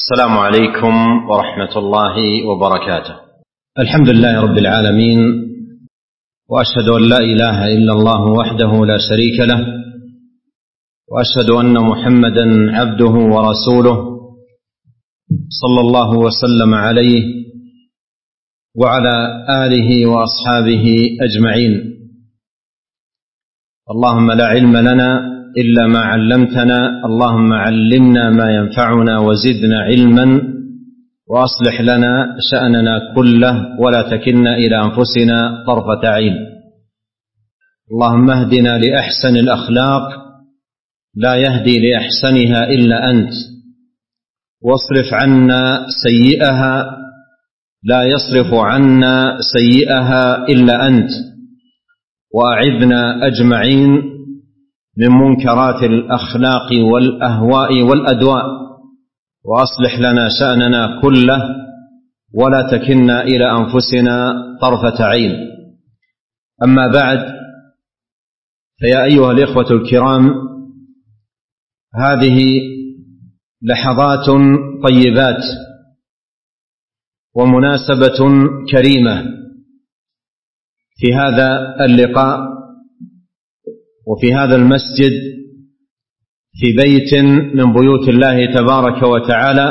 السلام عليكم ورحمة الله وبركاته. الحمد لله رب العالمين، وأشهد أن لا إله إلا الله وحده لا شريك له، وأشهد أن محمدا عبده ورسوله صلى الله وسلم عليه وعلى آله وأصحابه أجمعين. اللهم لا علم لنا إلا ما علمتنا، اللهم علمنا ما ينفعنا وزدنا علما، وأصلح لنا شأننا كله ولا تكلنا إلى أنفسنا طرفة عين. اللهم اهدنا لأحسن الأخلاق لا يهدي لأحسنها إلا أنت، واصرف عنا سيئها لا يصرف عنا سيئها إلا أنت، وأعذنا أجمعين من منكرات الأخلاق والأهواء والأدواء، وأصلح لنا شأننا كله ولا تكلنا إلى أنفسنا طرفة عين. أما بعد، فيا أيها الإخوة الكرام، هذه لحظات طيبات ومناسبة كريمة في هذا اللقاء وفي هذا المسجد في بيت من بيوت الله تبارك وتعالى.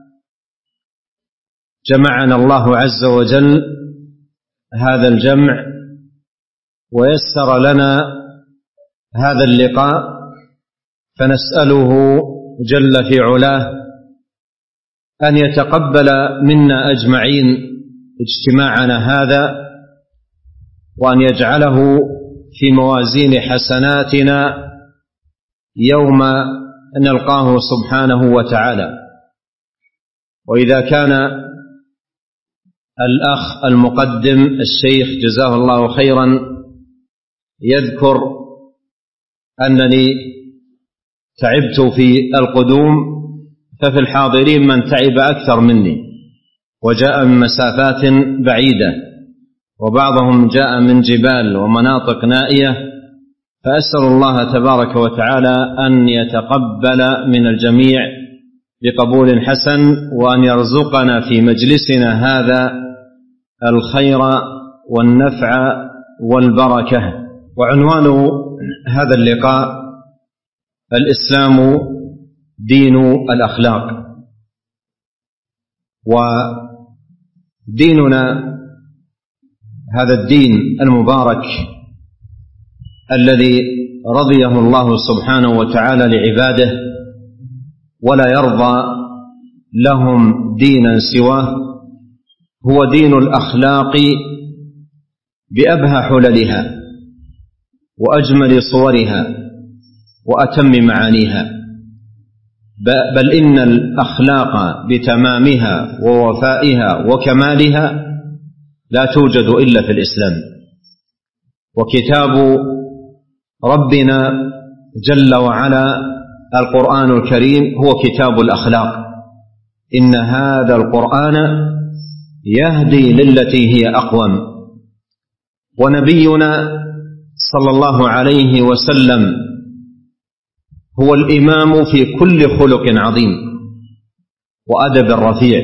جمعنا الله عز وجل هذا الجمع ويسر لنا هذا اللقاء، فنسأله جل في علاه أن يتقبل منا أجمعين اجتماعنا هذا، وأن يجعله في موازين حسناتنا يوم نلقاه سبحانه وتعالى. وإذا كان الأخ المقدم الشيخ جزاه الله خيرا يذكر أنني تعبت في القدوم، ففي الحاضرين من تعب أكثر مني وجاء من مسافات بعيدة، وبعضهم جاء من جبال ومناطق نائية، فأسأل الله تبارك وتعالى أن يتقبل من الجميع بقبول حسن، وأن يرزقنا في مجلسنا هذا الخير والنفع والبركة. وعنوان هذا اللقاء: الإسلام دين الأخلاق. وديننا هذا الدين المبارك الذي رضيه الله سبحانه وتعالى لعباده، ولا يرضى لهم دينا سواه، هو دين الأخلاق بأبهى حللها وأجمل صورها وأتم معانيها، بل إن الأخلاق بتمامها ووفائها وكمالها لا توجد إلا في الإسلام. وكتاب ربنا جل وعلا القرآن الكريم هو كتاب الأخلاق. إن هذا القرآن يهدي للتي هي أقوم. ونبينا صلى الله عليه وسلم هو الإمام في كل خلق عظيم وأدب رفيع.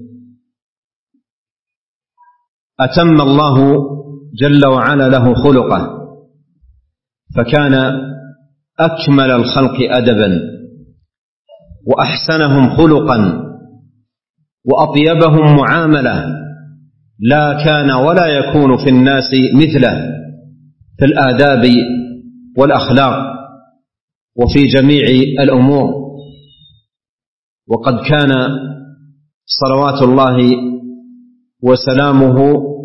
أتم الله جل وعلا له خلقه، فكان أكمل الخلق أدبا وأحسنهم خلقا وأطيبهم معاملة، لا كان ولا يكون في الناس مثله في الآداب والأخلاق وفي جميع الأمور. وقد كان صلوات الله وسلامه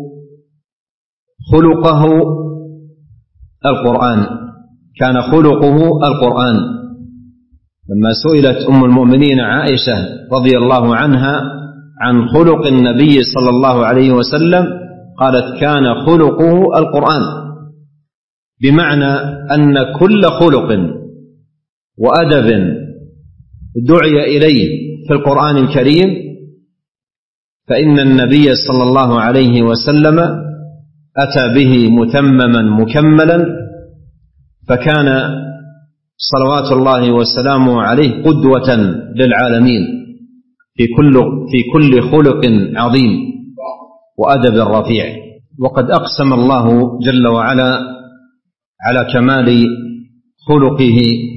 خلقه القرآن، كان خلقه القرآن. لما سئلت أم المؤمنين عائشة رضي الله عنها عن خلق النبي صلى الله عليه وسلم، قالت: كان خلقه القرآن، بمعنى أن كل خلق وأدب دعي إليه في القرآن الكريم فإن النبي صلى الله عليه وسلم أتى به متمما مكملا، فكان صلوات الله وسلامه عليه قدوة للعالمين. في كل خلق عظيم وأدب رفيع. وقد أقسم الله جل وعلا على كمال خلقه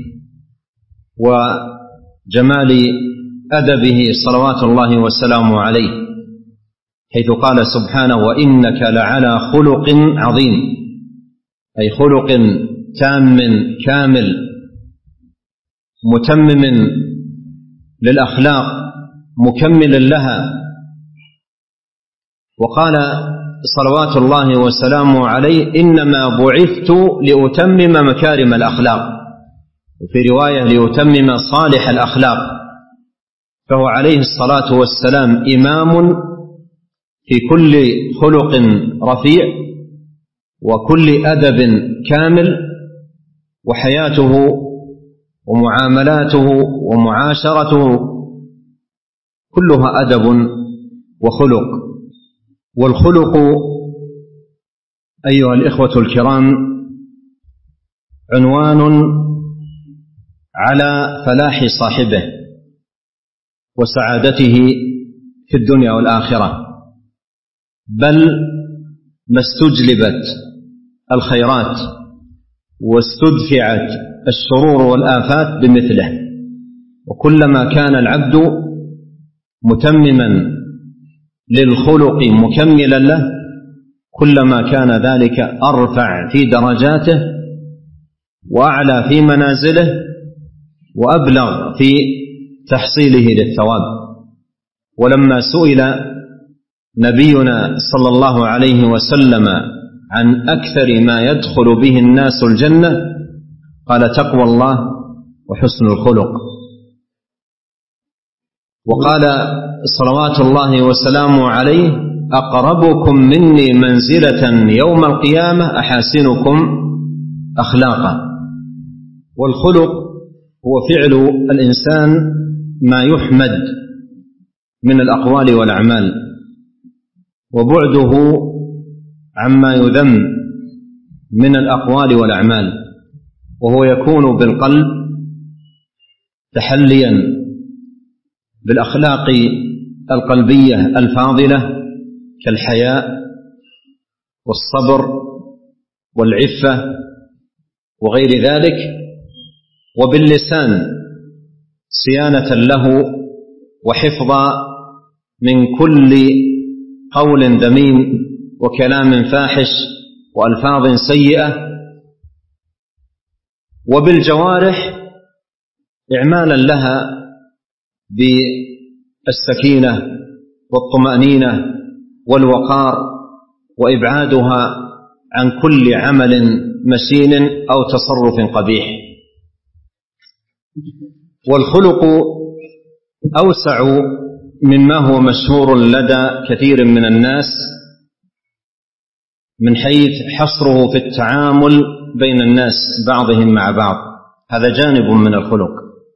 وجمال أدبه صلوات الله وسلامه عليه، حيث قال سبحانه: وإنك لعلى خلق عظيم، أي خلق تام كامل متمم للأخلاق مكمل لها. وقال صلوات الله وسلامه عليه: إنما بعثت لأتمم مكارم الأخلاق، وفي رواية لأتمم صالح الأخلاق. فهو عليه الصلاة والسلام إمام في كل خلق رفيع وكل أدب كامل، وحياته ومعاملاته ومعاشرته كلها أدب وخلق. والخلق أيها الإخوة الكرام عنوان على فلاح صاحبه وسعادته في الدنيا والآخرة، بل ما استجلبت الخيرات واستدفعت الشرور والآفات بمثله. وكلما كان العبد متمما للخلق مكملا له، كلما كان ذلك أرفع في درجاته وأعلى في منازله وأبلغ في تحصيله للثواب. ولما سئل نبينا صلى الله عليه وسلم عن أكثر ما يدخل به الناس الجنة، قال: تقوى الله وحسن الخلق. وقال صلوات الله وسلامه عليه: أقربكم مني منزلة يوم القيامة أحاسنكم أخلاقا. والخلق هو فعل الإنسان ما يحمد من الأقوال والأعمال، وبعده عما يذم من الأقوال والأعمال، وهو يكون بالقلب تحليا بالأخلاق القلبية الفاضلة كالحياء والصبر والعفة وغير ذلك، وباللسان صيانة له وحفظا من كل قول ذميم وكلام فاحش وألفاظ سيئة، وبالجوارح إعمالا لها بالسكينة والطمأنينة والوقار، وإبعادها عن كل عمل مشين أو تصرف قبيح. والخلق أوسع مما هو مشهور لدى كثير من الناس من حيث حصره في التعامل بين الناس بعضهم مع بعض، هذا جانب من الخلق.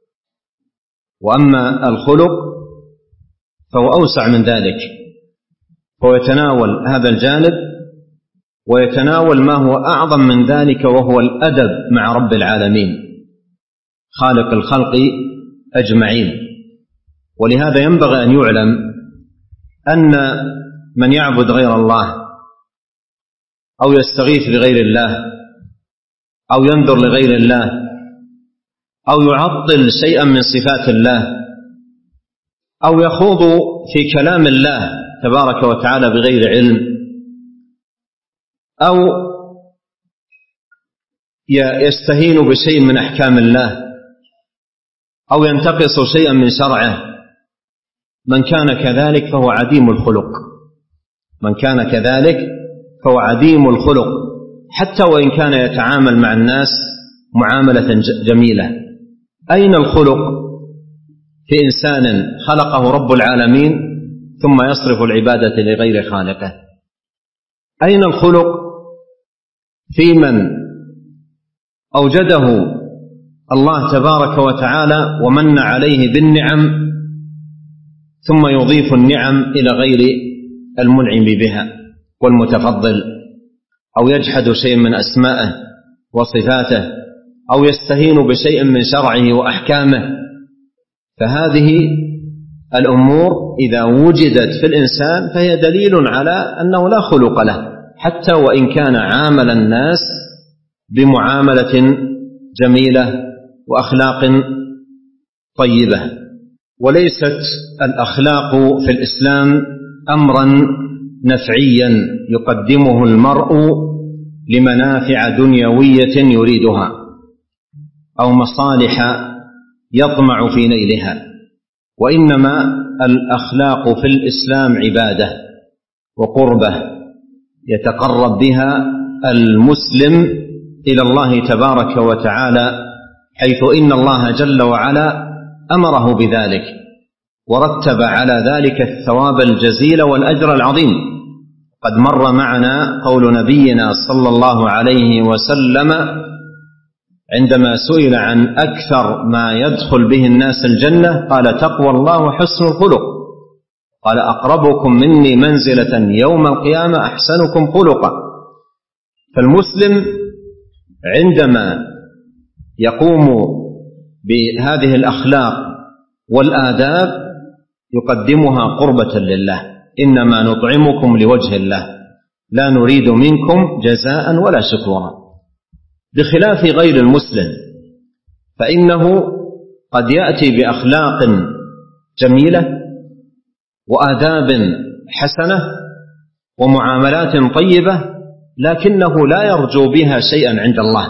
وأما الخلق فهو أوسع من ذلك، هو يتناول هذا الجانب ويتناول ما هو أعظم من ذلك، وهو الأدب مع رب العالمين خالق الخلق أجمعين. ولهذا ينبغي أن يعلم أن من يعبد غير الله أو يستغيث بغير الله أو ينذر لغير الله أو يعطل شيئا من صفات الله أو يخوض في كلام الله تبارك وتعالى بغير علم أو يستهين بشيء من أحكام الله أو ينتقص شيئا من شرعه، من كان كذلك فهو عديم الخلق. من كان كذلك فهو عديم الخلق، حتى وإن كان يتعامل مع الناس معاملة جميلة. أين الخلق في إنسان خلقه رب العالمين ثم يصرف العبادة لغير خالقه؟ أين الخلق في من أوجده الله تبارك وتعالى ومن عليه بالنعم ثم يضيف النعم إلى غير المنعم بها والمتفضل، أو يجحد شيء من أسمائه وصفاته، أو يستهين بشيء من شرعه وأحكامه؟ فهذه الأمور إذا وجدت في الإنسان فهي دليل على أنه لا خلق له، حتى وإن كان عامل الناس بمعاملة جميلة وأخلاق طيبة. وليست الأخلاق في الإسلام أمرا نفعيا يقدمه المرء لمنافع دنيوية يريدها أو مصالح يطمع في نيلها، وإنما الأخلاق في الإسلام عبادة وقربة يتقرب بها المسلم إلى الله تبارك وتعالى، حيث إن الله جل وعلا أمره بذلك ورتب على ذلك الثواب الجزيل والأجر العظيم. قد مر معنا قول نبينا صلى الله عليه وسلم عندما سئل عن أكثر ما يدخل به الناس الجنة قال: تقوى الله وحسن الخلق. قال: أقربكم مني منزلة يوم القيامة أحسنكم خلقا. فالمسلم عندما يقوم بهذه الأخلاق والآداب يقدمها قربة لله، إنما نطعمكم لوجه الله لا نريد منكم جزاء ولا شكورا. بخلاف غير المسلم فإنه قد يأتي بأخلاق جميلة وآداب حسنة ومعاملات طيبة، لكنه لا يرجو بها شيئا عند الله،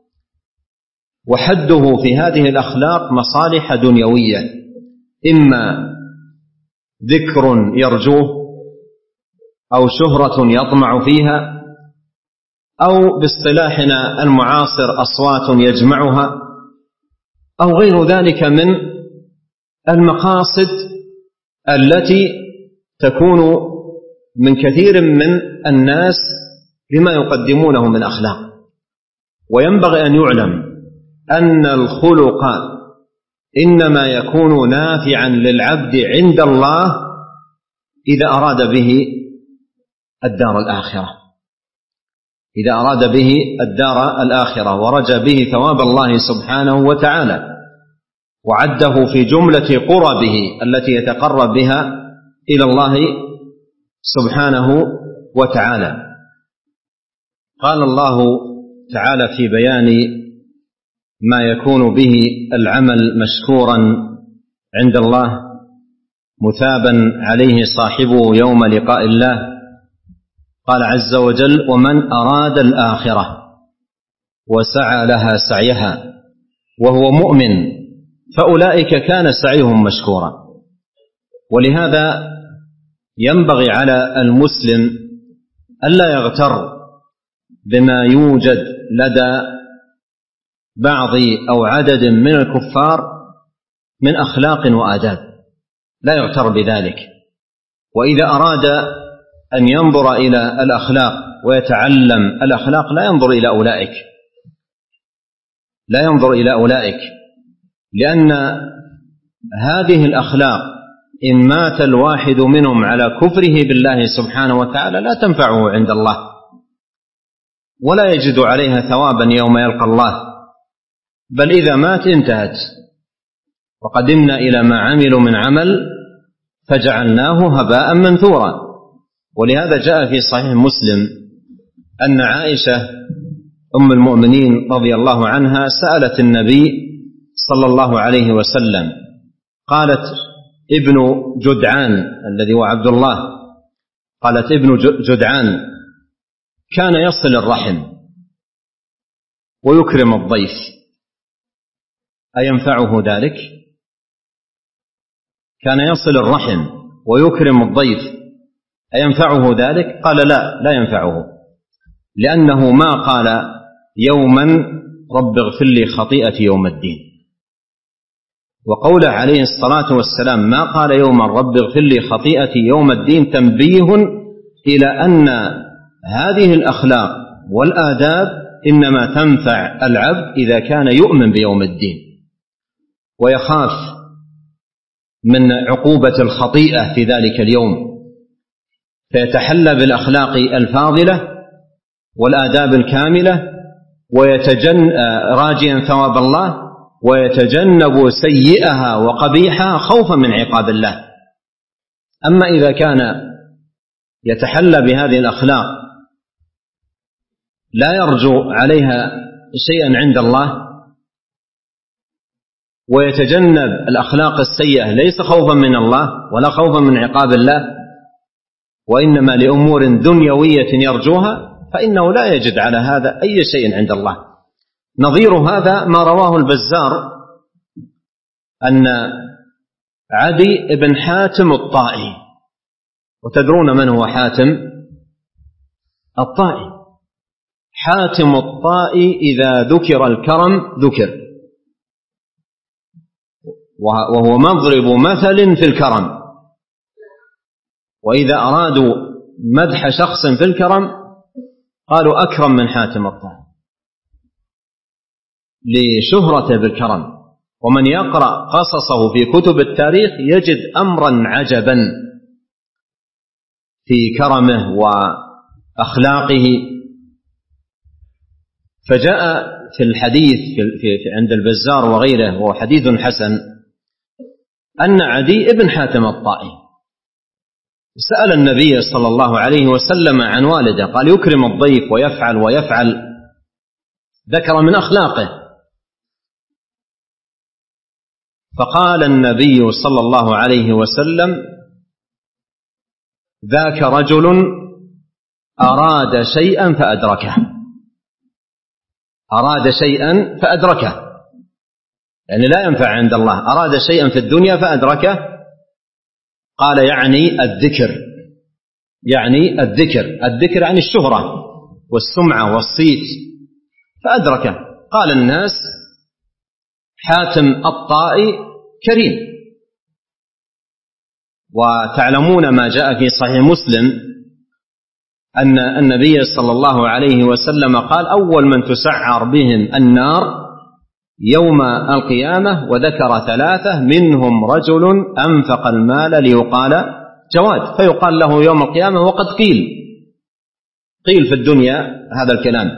وحده في هذه الأخلاق مصالح دنيوية، إما ذكر يرجوه أو شهرة يطمع فيها أو باصطلاحنا المعاصر أصوات يجمعها أو غير ذلك من المقاصد التي تكون من كثير من الناس بما يقدمونه من أخلاق. وينبغي أن يعلم أن الخلق إنما يكون نافعا للعبد عند الله إذا أراد به الدار الآخرة، إذا أراد به الدار الآخرة ورجى به ثواب الله سبحانه وتعالى، وعده في جملة قربه التي يتقرب بها إلى الله سبحانه وتعالى. قال الله تعالى في بيان ما يكون به العمل مشكورا عند الله مثابا عليه صاحبه يوم لقاء الله، قال عز وجل: ومن أراد الآخرة وسعى لها سعيها وهو مؤمن فأولئك كان سعيهم مشكورا. ولهذا ينبغي على المسلم ألا يغتر بما يوجد لدى بعض أو عدد من الكفار من أخلاق وآداب، لا يغتر بذلك. وإذا أراد أن ينظر إلى الأخلاق ويتعلم الأخلاق لا ينظر إلى أولئك، لأن هذه الأخلاق إن مات الواحد منهم على كفره بالله سبحانه وتعالى لا تنفعه عند الله ولا يجد عليها ثوابا يوم يلقى الله، بل إذا مات انتهت. وقدمنا إلى ما عملوا من عمل فجعلناه هباء منثورا. ولهذا جاء في صحيح مسلم أن عائشة أم المؤمنين رضي الله عنها سألت النبي صلى الله عليه وسلم، قالت: ابن جدعان الذي هو عبد الله، قالت: ابن جدعان كان يصل الرحم ويكرم الضيف، أينفعه ذلك؟ كان يصل الرحم ويكرم الضيف، أينفعه ذلك؟ قال: لا ينفعه، لأنه ما قال يوما رب اغفر لي خطيئتي يوم الدين. وقوله عليه الصلاة والسلام ما قال يوما رب اغفر لي خطيئتي يوم الدين تنبيه إلى أن هذه الأخلاق والآداب إنما تنفع العبد إذا كان يؤمن بيوم الدين ويخاف من عقوبة الخطيئة في ذلك اليوم، فيتحلى بالأخلاق الفاضلة والآداب الكاملة راجيا ثواب الله، ويتجنب سيئها وقبيحها خوفا من عقاب الله أما إذا كان يتحلى بهذه الأخلاق لا يرجو عليها شيئا عند الله ويتجنب الأخلاق السيئة ليس خوفا من الله ولا خوفا من عقاب الله وإنما لأمور دنيوية يرجوها، فإنه لا يجد على هذا أي شيء عند الله. نظير هذا ما رواه البزار أن عدي بن حاتم الطائي، وتدرون من هو حاتم الطائي؟ حاتم الطائي إذا ذكر الكرم ذكر، وهو مضرب مثل في الكرم، وإذا أرادوا مدح شخص في الكرم قالوا أكرم من حاتم الطائي لشهرته بالكرم. ومن يقرأ قصصه في كتب التاريخ يجد أمرا عجبا في كرمه وأخلاقه. فجاء في الحديث عند البزار وغيره وهو حديث حسن أن عدي بن حاتم الطائي سأل النبي صلى الله عليه وسلم عن والده، قال يكرم الضيف ويفعل ويفعل، ذكر من أخلاقه، فقال النبي صلى الله عليه وسلم ذاك رجل أراد شيئا فأدركه، أراد شيئا فأدركه، يعني لا ينفع عند الله، أراد شيئا في الدنيا فأدركه. قال يعني الذكر، يعني الذكر عن الشهرة والسمعة والصيت، فأدركه. قال الناس حاتم الطائي كريم. وتعلمون ما جاء في صحيح مسلم أن النبي صلى الله عليه وسلم قال أول من تسعر بهم النار يوم القيامة، وذكر ثلاثة منهم رجل أنفق المال ليقال جواد، فيقال له يوم القيامة وقد قيل في الدنيا هذا الكلام.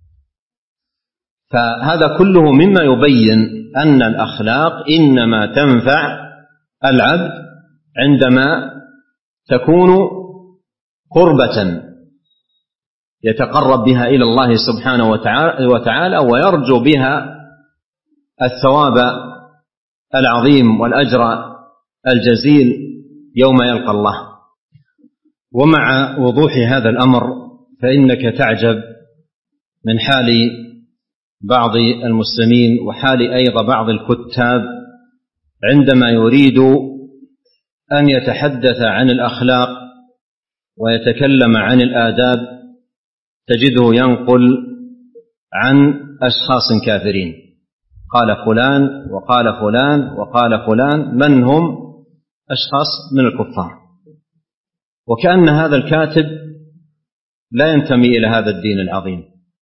فهذا كله مما يبين أن الأخلاق إنما تنفع العبد عندما تكون قربة يتقرب بها إلى الله سبحانه وتعالى ويرجو بها الثواب العظيم والأجر الجزيل يوم يلقى الله. ومع وضوح هذا الأمر فإنك تعجب من حال بعض المسلمين وحال أيضا بعض الكتاب عندما يريد أن يتحدث عن الأخلاق ويتكلم عن الآداب تجده ينقل عن أشخاص كافرين، قال فلان وقال فلان وقال فلان، من هم؟ أشخاص من الكفار، وكأن هذا الكاتب لا ينتمي إلى هذا الدين العظيم،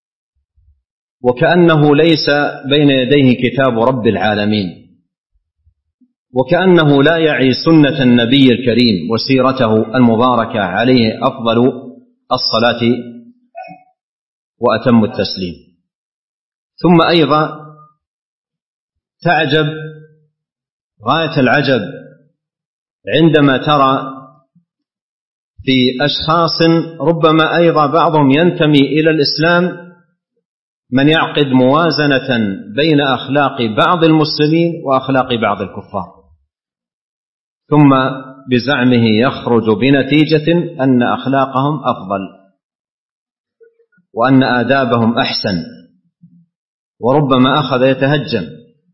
وكأنه ليس بين يديه كتاب رب العالمين، وكأنه لا يعي سنة النبي الكريم وسيرته المباركة عليه أفضل الصلاة وأتم التسليم. ثم أيضا تعجب غاية العجب عندما ترى في أشخاص ربما أيضا بعضهم ينتمي إلى الإسلام من يعقد موازنة بين أخلاق بعض المسلمين وأخلاق بعض الكفار، ثم بزعمه يخرج بنتيجة أن أخلاقهم أفضل وأن آدابهم أحسن، وربما أخذ يتهجم.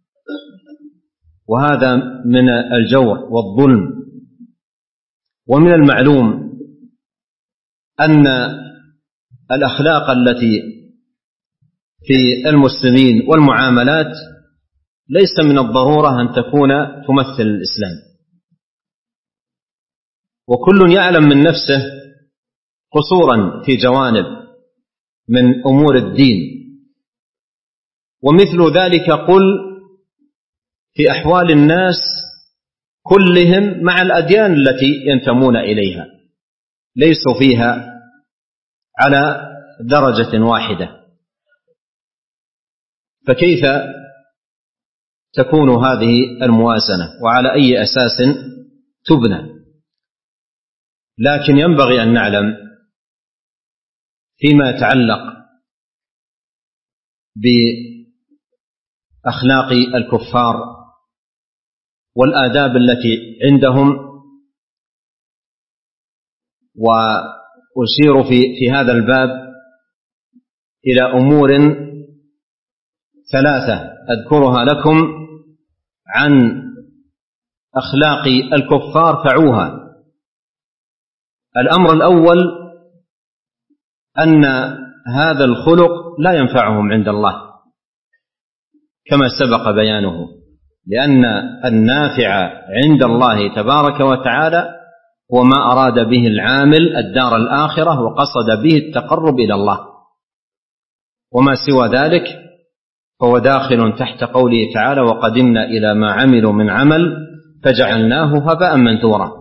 وهذا من الجور والظلم. ومن المعلوم أن الأخلاق التي في المسلمين والمعاملات ليس من الضرورة أن تكون تمثل الإسلام، وكل يعلم من نفسه قصورا في جوانب من أمور الدين، ومثل ذلك قل في أحوال الناس كلهم مع الأديان التي ينتمون إليها، ليسوا فيها على درجة واحدة، فكيف تكون هذه الموازنة وعلى أي أساس تبنى؟ لكن ينبغي أن نعلم فيما يتعلق بأخلاق الكفار والآداب التي عندهم، وأشير في هذا الباب إلى أمور ثلاثة أذكرها لكم عن أخلاق الكفار فعوها. الأمر الأول أن هذا الخلق لا ينفعهم عند الله كما سبق بيانه، لأن النافع عند الله تبارك وتعالى هو ما أراد به العامل الدار الآخرة وقصد به التقرب إلى الله، وما سوى ذلك فهو داخل تحت قوله تعالى: وقدمنا إلى ما عملوا من عمل فجعلناه هباء منثورا.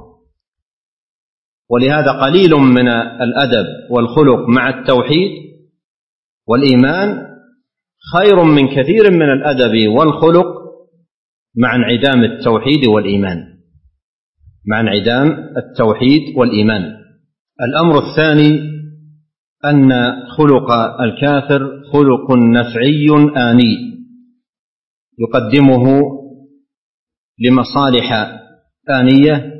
ولهذا قليل من الأدب والخلق مع التوحيد والإيمان خير من كثير من الأدب والخلق مع انعدام التوحيد والإيمان، مع انعدام التوحيد والإيمان. الأمر الثاني أن خلق الكافر خلق نفعي آني يقدمه لمصالح آنية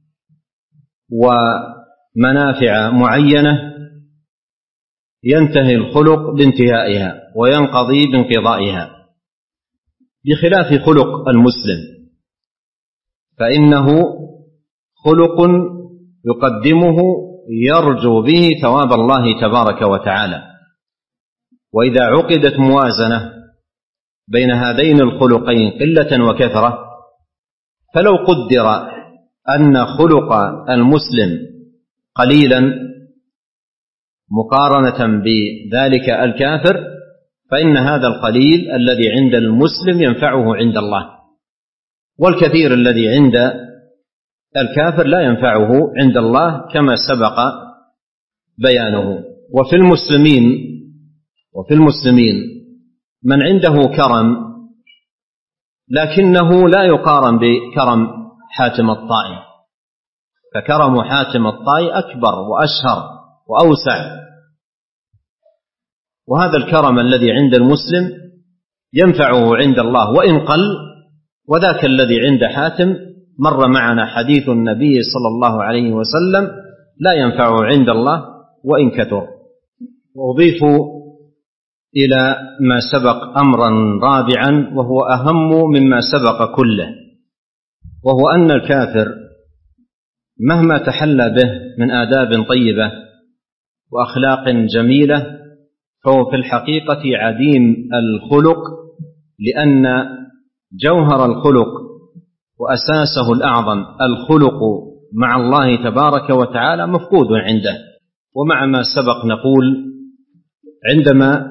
ومنافع معينة ينتهي الخلق بانتهائها وينقضي بانقضائها، بخلاف خلق المسلم فإنه خلق يقدمه يرجو به ثواب الله تبارك وتعالى. وإذا عقدت موازنة بين هذين الخلقين قلة وكثرة، فلو قدر أن خلق المسلم قليلا مقارنة بذلك الكافر، فإن هذا القليل الذي عند المسلم ينفعه عند الله، والكثير الذي عند الكافر لا ينفعه عند الله كما سبق بيانه. وفي المسلمين من عنده كرم لكنه لا يقارن بكرم حاتم الطائي، فكرم حاتم الطائي أكبر وأشهر وأوسع، وهذا الكرم الذي عند المسلم ينفعه عند الله وإن قل، وذاك الذي عند حاتم مر معنا حديث النبي صلى الله عليه وسلم لا ينفعه عند الله وإن كثر. وأضيف إلى ما سبق أمرا رابعا وهو أهم مما سبق كله، وهو أن الكافر مهما تحلى به من آداب طيبة وأخلاق جميلة فهو في الحقيقة عديم الخلق، لأن جوهر الخلق وأساسه الأعظم الخلق مع الله تبارك وتعالى مفقود عنده. ومع ما سبق نقول عندما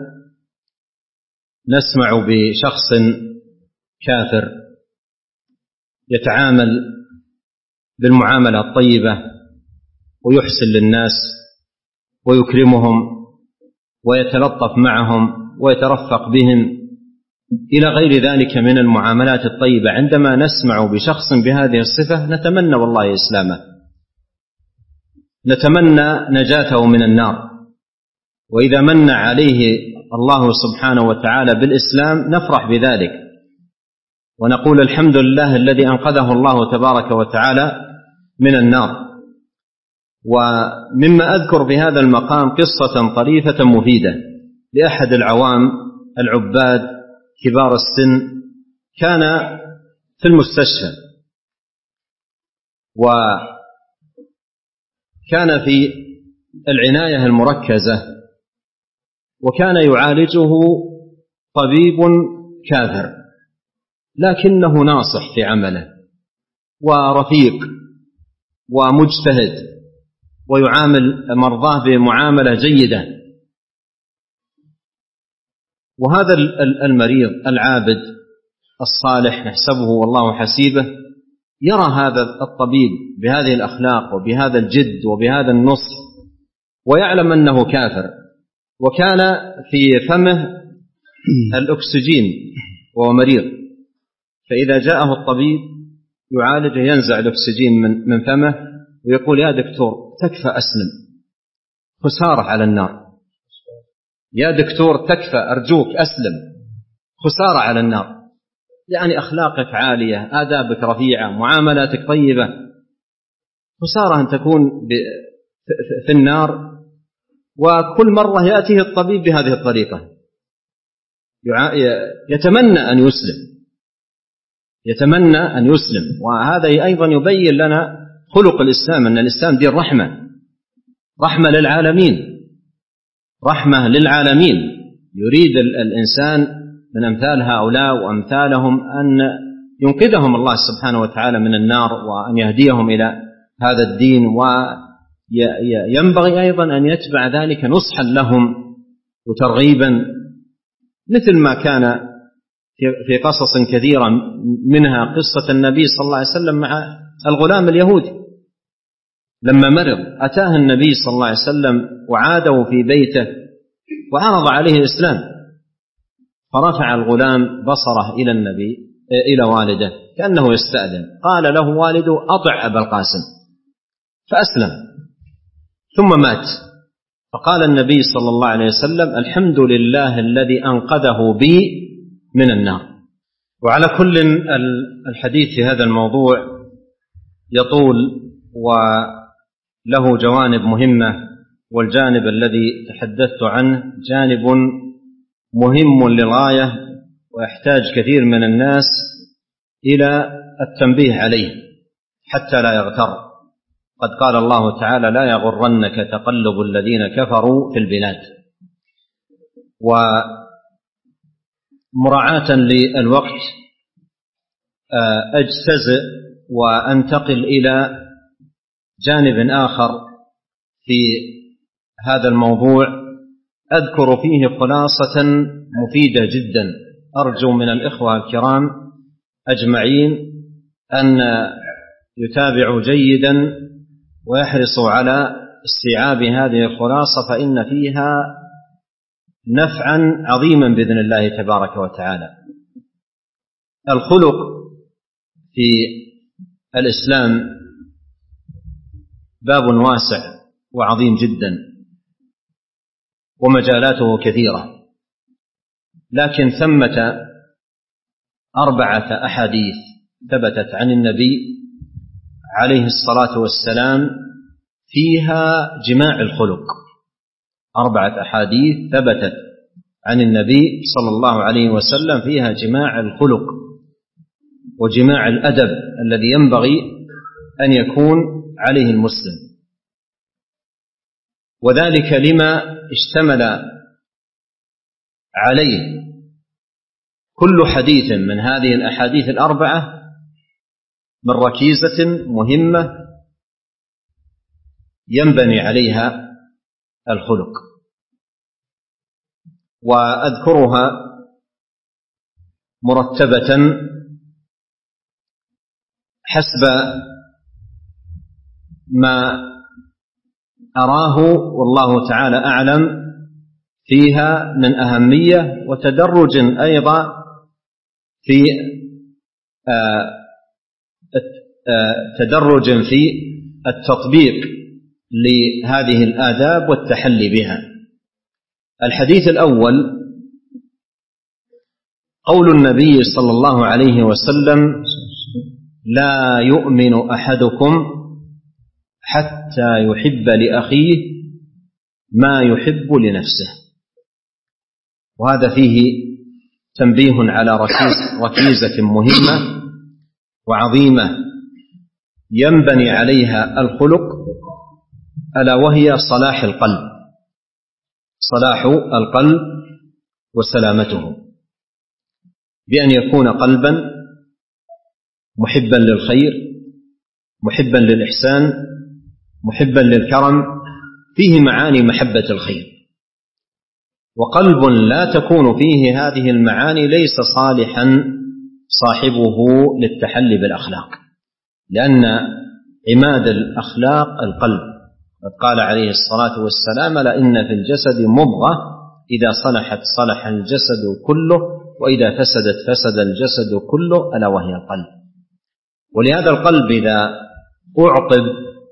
نسمع بشخص كافر يتعامل بالمعاملة الطيبة ويحسن للناس ويكرمهم ويتلطف معهم ويترفق بهم إلى غير ذلك من المعاملات الطيبة، عندما نسمع بشخص بهذه الصفة نتمنى والله إسلامه، نتمنى نجاته من النار. وإذا من عليه الله سبحانه وتعالى بالإسلام نفرح بذلك ونقول الحمد لله الذي أنقذه الله تبارك وتعالى من النار. ومما أذكر بهذا المقام قصة طريفة مفيدة لأحد العوام العباد كبار السن، كان في المستشفى وكان في العناية المركزة، وكان يعالجه طبيب كافر لكنه ناصح في عمله ورفيق ومجتهد ويعامل مرضاه بمعاملة جيدة. وهذا المريض العابد الصالح نحسبه والله حسيبه يرى هذا الطبيب بهذه الأخلاق وبهذا الجد وبهذا النصح ويعلم أنه كافر، وكان في فمه الأكسجين وهو مريض، فإذا جاءه الطبيب يعالجه ينزع الأكسجين من فمه ويقول يا دكتور تكفى أسلم، خسارة على النار، يا دكتور تكفى أرجوك أسلم، خسارة على النار. يعني أخلاقك عالية، آدابك رفيعة، معاملاتك طيبة، خسارة أن تكون في النار. وكل مرة يأتيه الطبيب بهذه الطريقة، يتمنى أن يسلم. وهذا أيضا يبين لنا خلق الإسلام، أن الإسلام دين رحمة للعالمين. يريد الإنسان من أمثال هؤلاء وأمثالهم أن ينقذهم الله سبحانه وتعالى من النار، وأن يهديهم إلى هذا الدين. وينبغي أيضا أن يتبع ذلك نصحا لهم وترغيبا، مثل ما كان في قصص كثيرة، منها قصة النبي صلى الله عليه وسلم مع الغلام اليهودي لما مرض، أتاه النبي صلى الله عليه وسلم وعاده في بيته وعرض عليه الإسلام، فرفع الغلام بصره إلى والده كأنه يستأذن، قال له والده أطع أبا القاسم، فأسلم ثم مات. فقال النبي صلى الله عليه وسلم الحمد لله الذي أنقذه بي من النار. وعلى كل الحديث في هذا الموضوع يطول وله جوانب مهمة، والجانب الذي تحدثت عنه جانب مهم للغاية، ويحتاج كثير من الناس إلى التنبيه عليه حتى لا يغتر. قد قال الله تعالى لا يغرنك تقلب الذين كفروا في البلاد. ومراعاة للوقت أجتزئ وأنتقل إلى جانب آخر في هذا الموضوع أذكر فيه خلاصة مفيدة جدا، أرجو من الإخوة الكرام أجمعين أن يتابعوا جيدا ويحرصوا على استيعاب هذه الخلاصة، فإن فيها نفعا عظيما بإذن الله تبارك وتعالى. الخلق في الإسلام باب واسع وعظيم جدا، ومجالاته كثيرة، لكن ثمة 4 أحاديث ثبتت عن النبي عليه الصلاة والسلام فيها جماع الخلق. 4 أحاديث ثبتت عن النبي صلى الله عليه وسلم فيها جماع الخلق وجماع الأدب الذي ينبغي أن يكون عليه المسلم، وذلك لما اشتمل عليه كل حديث من هذه الأحاديث 4 من ركيزة مهمة ينبني عليها الخلق. وأذكرها مرتبة حسب ما أراه والله تعالى أعلم فيها من أهمية، وتدرج أيضا في تدرج في التطبيق لهذه الآداب والتحلي بها. الحديث الأول قول النبي صلى الله عليه وسلم لا يؤمن أحدكم حتى يحب لأخيه ما يحب لنفسه. وهذا فيه تنبيه على ركيزة مهمة وعظيمة ينبني عليها الخلق، ألا وهي صلاح القلب وسلامته، بأن يكون قلبا محبا للخير، محبا للإحسان، محبا للكرم، فيه معاني محبة الخير. وقلب لا تكون فيه هذه المعاني ليس صالحا صاحبه للتحلي بالأخلاق، لأن عماد الأخلاق القلب. قال عليه الصلاة والسلام لئن في الجسد مضغة إذا صلحت صلح الجسد كله وإذا فسدت فسد الجسد كله ألا وهي القلب. ولهذا القلب إذا أعقب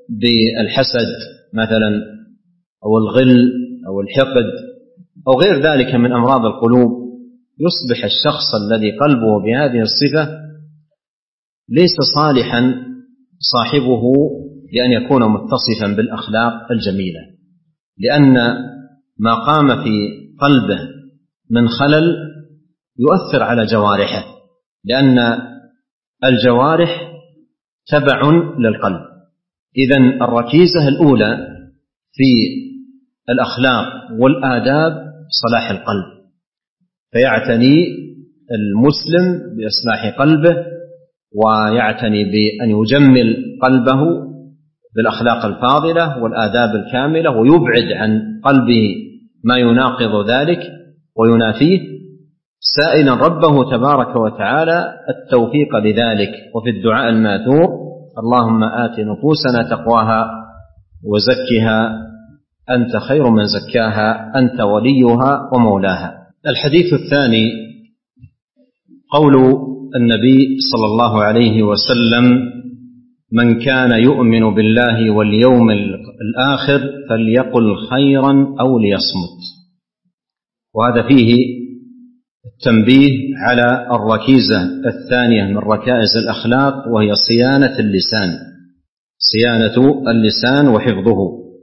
بالحسد مثلا أو الغل أو الحقد أو غير ذلك من أمراض القلوب، يصبح الشخص الذي قلبه بهذه الصفة ليس صالحا صاحبه لأن يكون متصفا بالأخلاق الجميلة، لأن ما قام في قلبه من خلل يؤثر على جوارحه، لأن الجوارح تبع للقلب. إذن الركيزة الأولى في الأخلاق والآداب صلاح القلب، فيعتني المسلم بإصلاح قلبه ويعتني بأن يجمل قلبه بالأخلاق الفاضلة والآداب الكاملة، ويبعد عن قلبه ما يناقض ذلك وينافيه، سائلا ربه تبارك وتعالى التوفيق لذلك. وفي الدعاء الماثور: اللهم آت نفوسنا تقواها وزكها أنت خير من زكاها أنت وليها ومولاها. الحديث الثاني قول النبي صلى الله عليه وسلم: من كان يؤمن بالله واليوم الآخر فليقل خيرا أو ليصمت. وهذا فيه التنبيه على الركيزة الثانية من ركائز الأخلاق، وهي صيانة اللسان، صيانة اللسان وحفظه،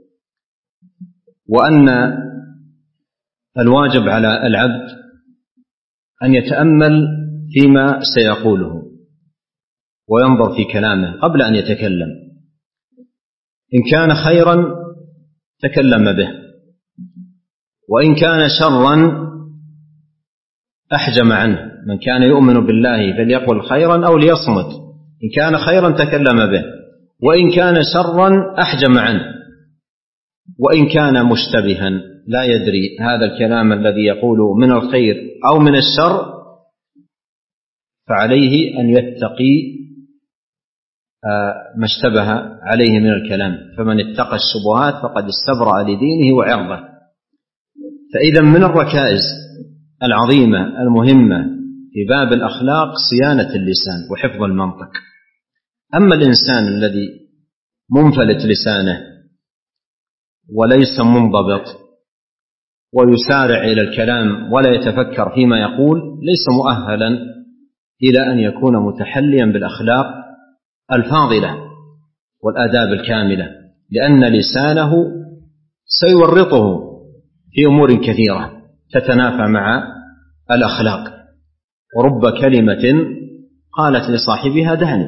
وأن الواجب على العبد أن يتأمل فيما سيقوله وينظر في كلامه قبل أن يتكلم. إن كان خيرا تكلم به، وإن كان شرا أحجم عنه. من كان يؤمن بالله فليقل خيرا أو ليصمت. إن كان خيرا تكلم به، وإن كان شرا أحجم عنه، وإن كان مشتبها لا يدري هذا الكلام الذي يقول من الخير أو من الشر، فعليه أن يتقي ما اشتبه عليه من الكلام، فمن اتقى الشبهات فقد استبرأ لدينه وعرضه. فإذا من الركائز العظيمة المهمة في باب الأخلاق صيانة اللسان وحفظ المنطق. أما الإنسان الذي منفلت لسانه وليس منضبط ويسارع إلى الكلام ولا يتفكر فيما يقول، ليس مؤهلا إلى أن يكون متحليا بالأخلاق الفاضلة والآداب الكاملة، لأن لسانه سيورطه في أمور كثيرة تتنافى مع الأخلاق. ورب كلمة قالت لصاحبها دعني،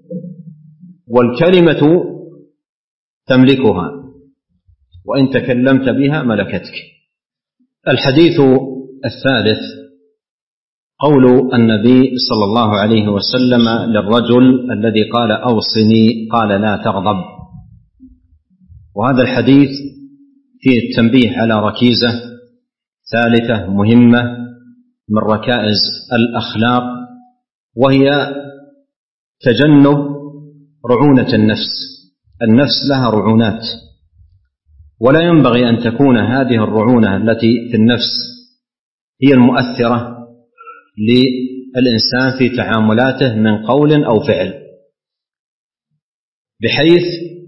والكلمة تملكها، وإن تكلمت بها ملكتك. الحديث الثالث قول النبي صلى الله عليه وسلم للرجل الذي قال أوصني، قال لا تغضب. وهذا الحديث فيه التنبيه على ركيزة ثالثة مهمة من ركائز الأخلاق، وهي تجنب رعونة النفس. النفس لها رعونات، ولا ينبغي أن تكون هذه الرعونة التي في النفس هي المؤثرة للإنسان في تعاملاته من قول أو فعل، بحيث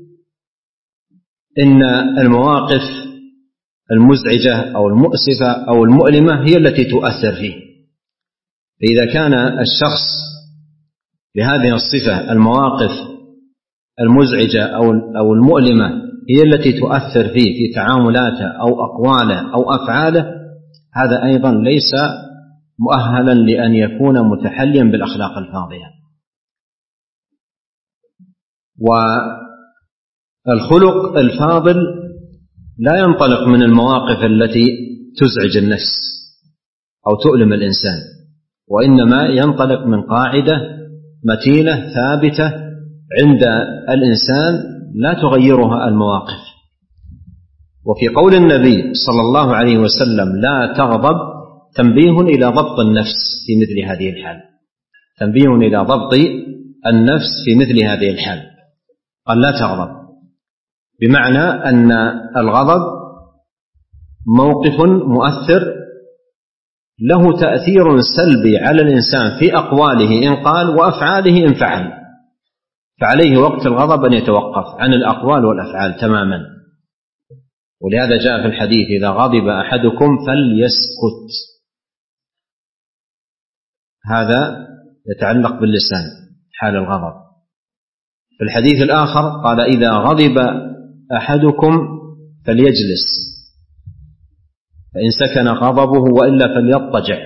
إن المواقف المزعجة أو المؤسفة أو المؤلمة هي التي تؤثر فيه. فإذا كان الشخص بهذه الصفة المواقف المزعجة أو المؤلمة هي التي تؤثر فيه في تعاملاته أو أقواله أو أفعاله، هذا أيضا ليس مؤهلا لأن يكون متحليا بالأخلاق الفاضلة. والخلق الفاضل لا ينطلق من المواقف التي تزعج النفس أو تؤلم الإنسان، وإنما ينطلق من قاعدة متينة ثابتة عند الإنسان لا تغيرها المواقف. وفي قول النبي صلى الله عليه وسلم لا تغضب تنبيه إلى ضبط النفس في مثل هذه الحال، تنبيه إلى ضبط النفس في مثل هذه الحال. قال لا تغضب، بمعنى أن الغضب موقف مؤثر له تأثير سلبي على الإنسان في أقواله إن قال وأفعاله إن فعل، فعليه وقت الغضب أن يتوقف عن الأقوال والأفعال تماما. ولهذا جاء في الحديث: إذا غضب أحدكم فليسكت. هذا يتعلق باللسان حال الغضب. في الحديث الآخر قال: إذا غضب أحدكم فليجلس، فإن سكن غضبه وإلا فليضطجع.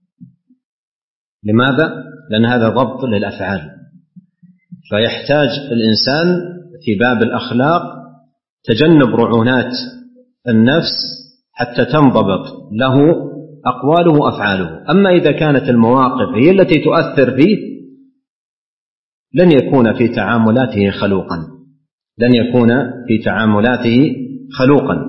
لماذا؟ لأن هذا ضبط للأفعال، فيحتاج الإنسان في باب الأخلاق تجنب رعونات النفس حتى تنضبط له أقواله وأفعاله. أما إذا كانت المواقف هي التي تؤثر فيه لن يكون في تعاملاته خلوقا، لن يكون في تعاملاته خلوقا.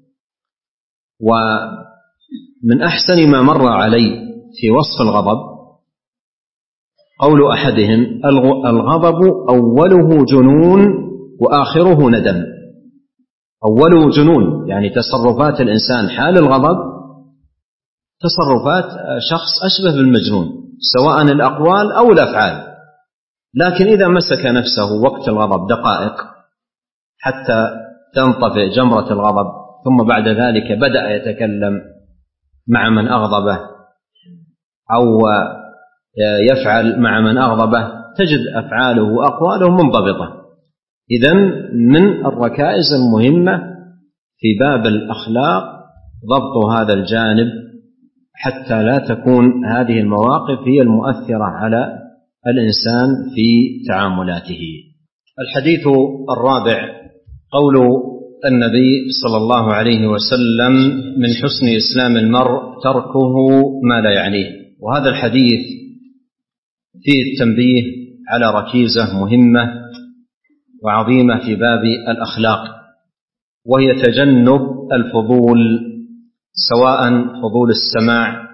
ومن أحسن ما مر علي في وصف الغضب قول أحدهم: الغضب أوله جنون وآخره ندم. أوله جنون يعني تصرفات الإنسان حال الغضب تصرفات شخص أشبه بالمجنون، سواء الأقوال أو الأفعال. لكن إذا مسك نفسه وقت الغضب دقائق حتى تنطفئ جمرة الغضب، ثم بعد ذلك بدأ يتكلم مع من أغضبه أو يفعل مع من أغضبه، تجد أفعاله وأقواله منضبطة. إذن من الركائز المهمة في باب الأخلاق ضبط هذا الجانب حتى لا تكون هذه المواقف هي المؤثرة على الإنسان في تعاملاته. الحديث الرابع قول النبي صلى الله عليه وسلم: من حسن إسلام المرء تركه ما لا يعنيه. وهذا الحديث فيه التنبيه على ركيزة مهمة وعظيمة في باب الأخلاق، وهي تجنب الفضول، سواء فضول السماع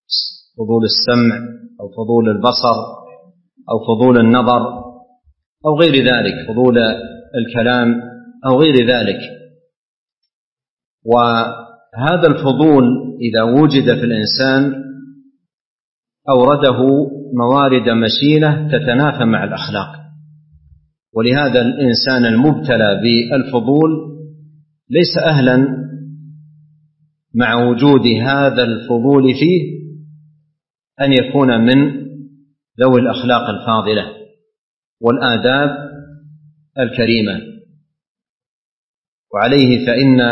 أو فضول البصر أو فضول النظر أو غير ذلك، فضول الكلام أو غير ذلك. وهذا الفضول إذا وجد في الإنسان أورده موارد مشينة تتنافى مع الأخلاق. ولهذا الإنسان المبتلى بالفضول ليس أهلا مع وجود هذا الفضول فيه أن يكون من ذوي الأخلاق الفاضلة والآداب الكريمة. وعليه فإن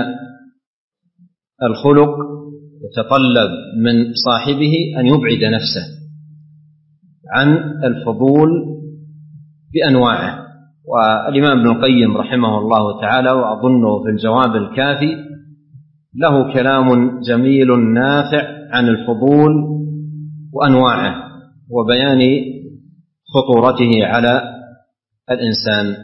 الخلق يتطلب من صاحبه أن يبعد نفسه عن الفضول بأنواعه. والإمام ابن القيم رحمه الله تعالى، وأظنه في الجواب الكافي، له كلام جميل نافع عن الفضول وأنواعه وبيان خطورته على الإنسان.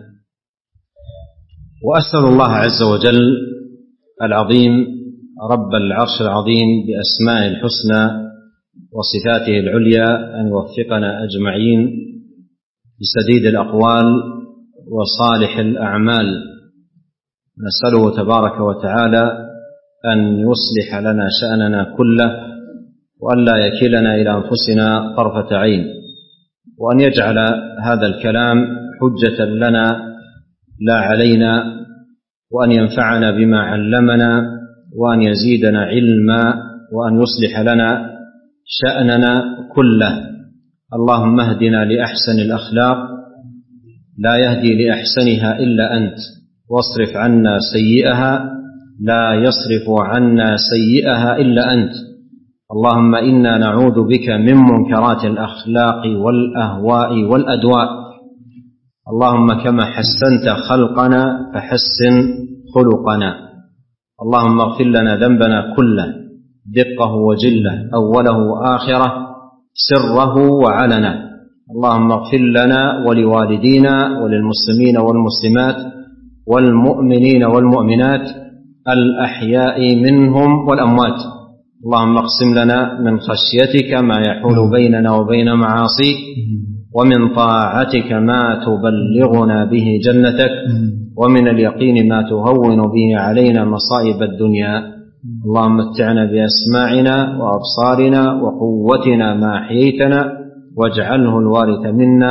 وأسأل الله عز وجل العظيم رب العرش العظيم بأسمائه الحسنى وصفاته العليا أن يوفقنا أجمعين بسديد الأقوال وصالح الأعمال. نسأله تبارك وتعالى أن يصلح لنا شأننا كله، وأن لا يكلنا إلى أنفسنا طرفة عين، وأن يجعل هذا الكلام حجة لنا لا علينا، وأن ينفعنا بما علمنا، وأن يزيدنا علما، وأن يصلح لنا شأننا كله. اللهم اهدنا لأحسن الأخلاق لا يهدي لأحسنها إلا أنت، واصرف عنا سيئها لا يصرف عنا سيئها إلا أنت. اللهم إنا نعوذ بك من منكرات الأخلاق والأهواء والأدواء. اللهم كما حسنت خلقنا فحسن خلقنا. اللهم اغفر لنا ذنبنا كله، دقه وجله، أوله وآخره، سره وعلنه. اللهم اغفر لنا ولوالدينا وللمسلمين والمسلمات والمؤمنين والمؤمنات الأحياء منهم والأموات. اللهم اقسم لنا من خشيتك ما يحول بيننا وبين معاصيك، ومن طاعتك ما تبلغنا به جنتك، ومن اليقين ما تهون به علينا مصائب الدنيا. اللهم متعنا بأسماعنا وأبصارنا وقوتنا ما أحييتنا، واجعله الوارث منا،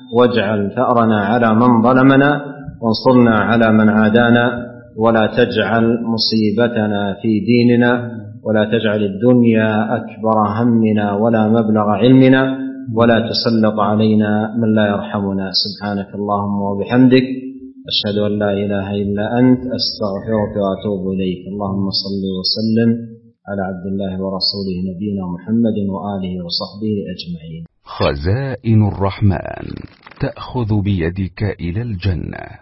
واجعل ثأرنا على من ظلمنا وانصرنا على من عادانا ولا تجعل مصيبتنا في ديننا ولا تجعل الدنيا أكبر همنا ولا مبلغ علمنا ولا تسلط علينا من لا يرحمنا. سبحانك اللهم وبحمدك أشهد أن لا إله إلا أنت أستغفرك وأتوب إليك. اللهم صل وسلم على عبد الله ورسوله نبينا محمد وآله وصحبه أجمعين. خزائن الرحمن تأخذ بيدك إلى الجنة.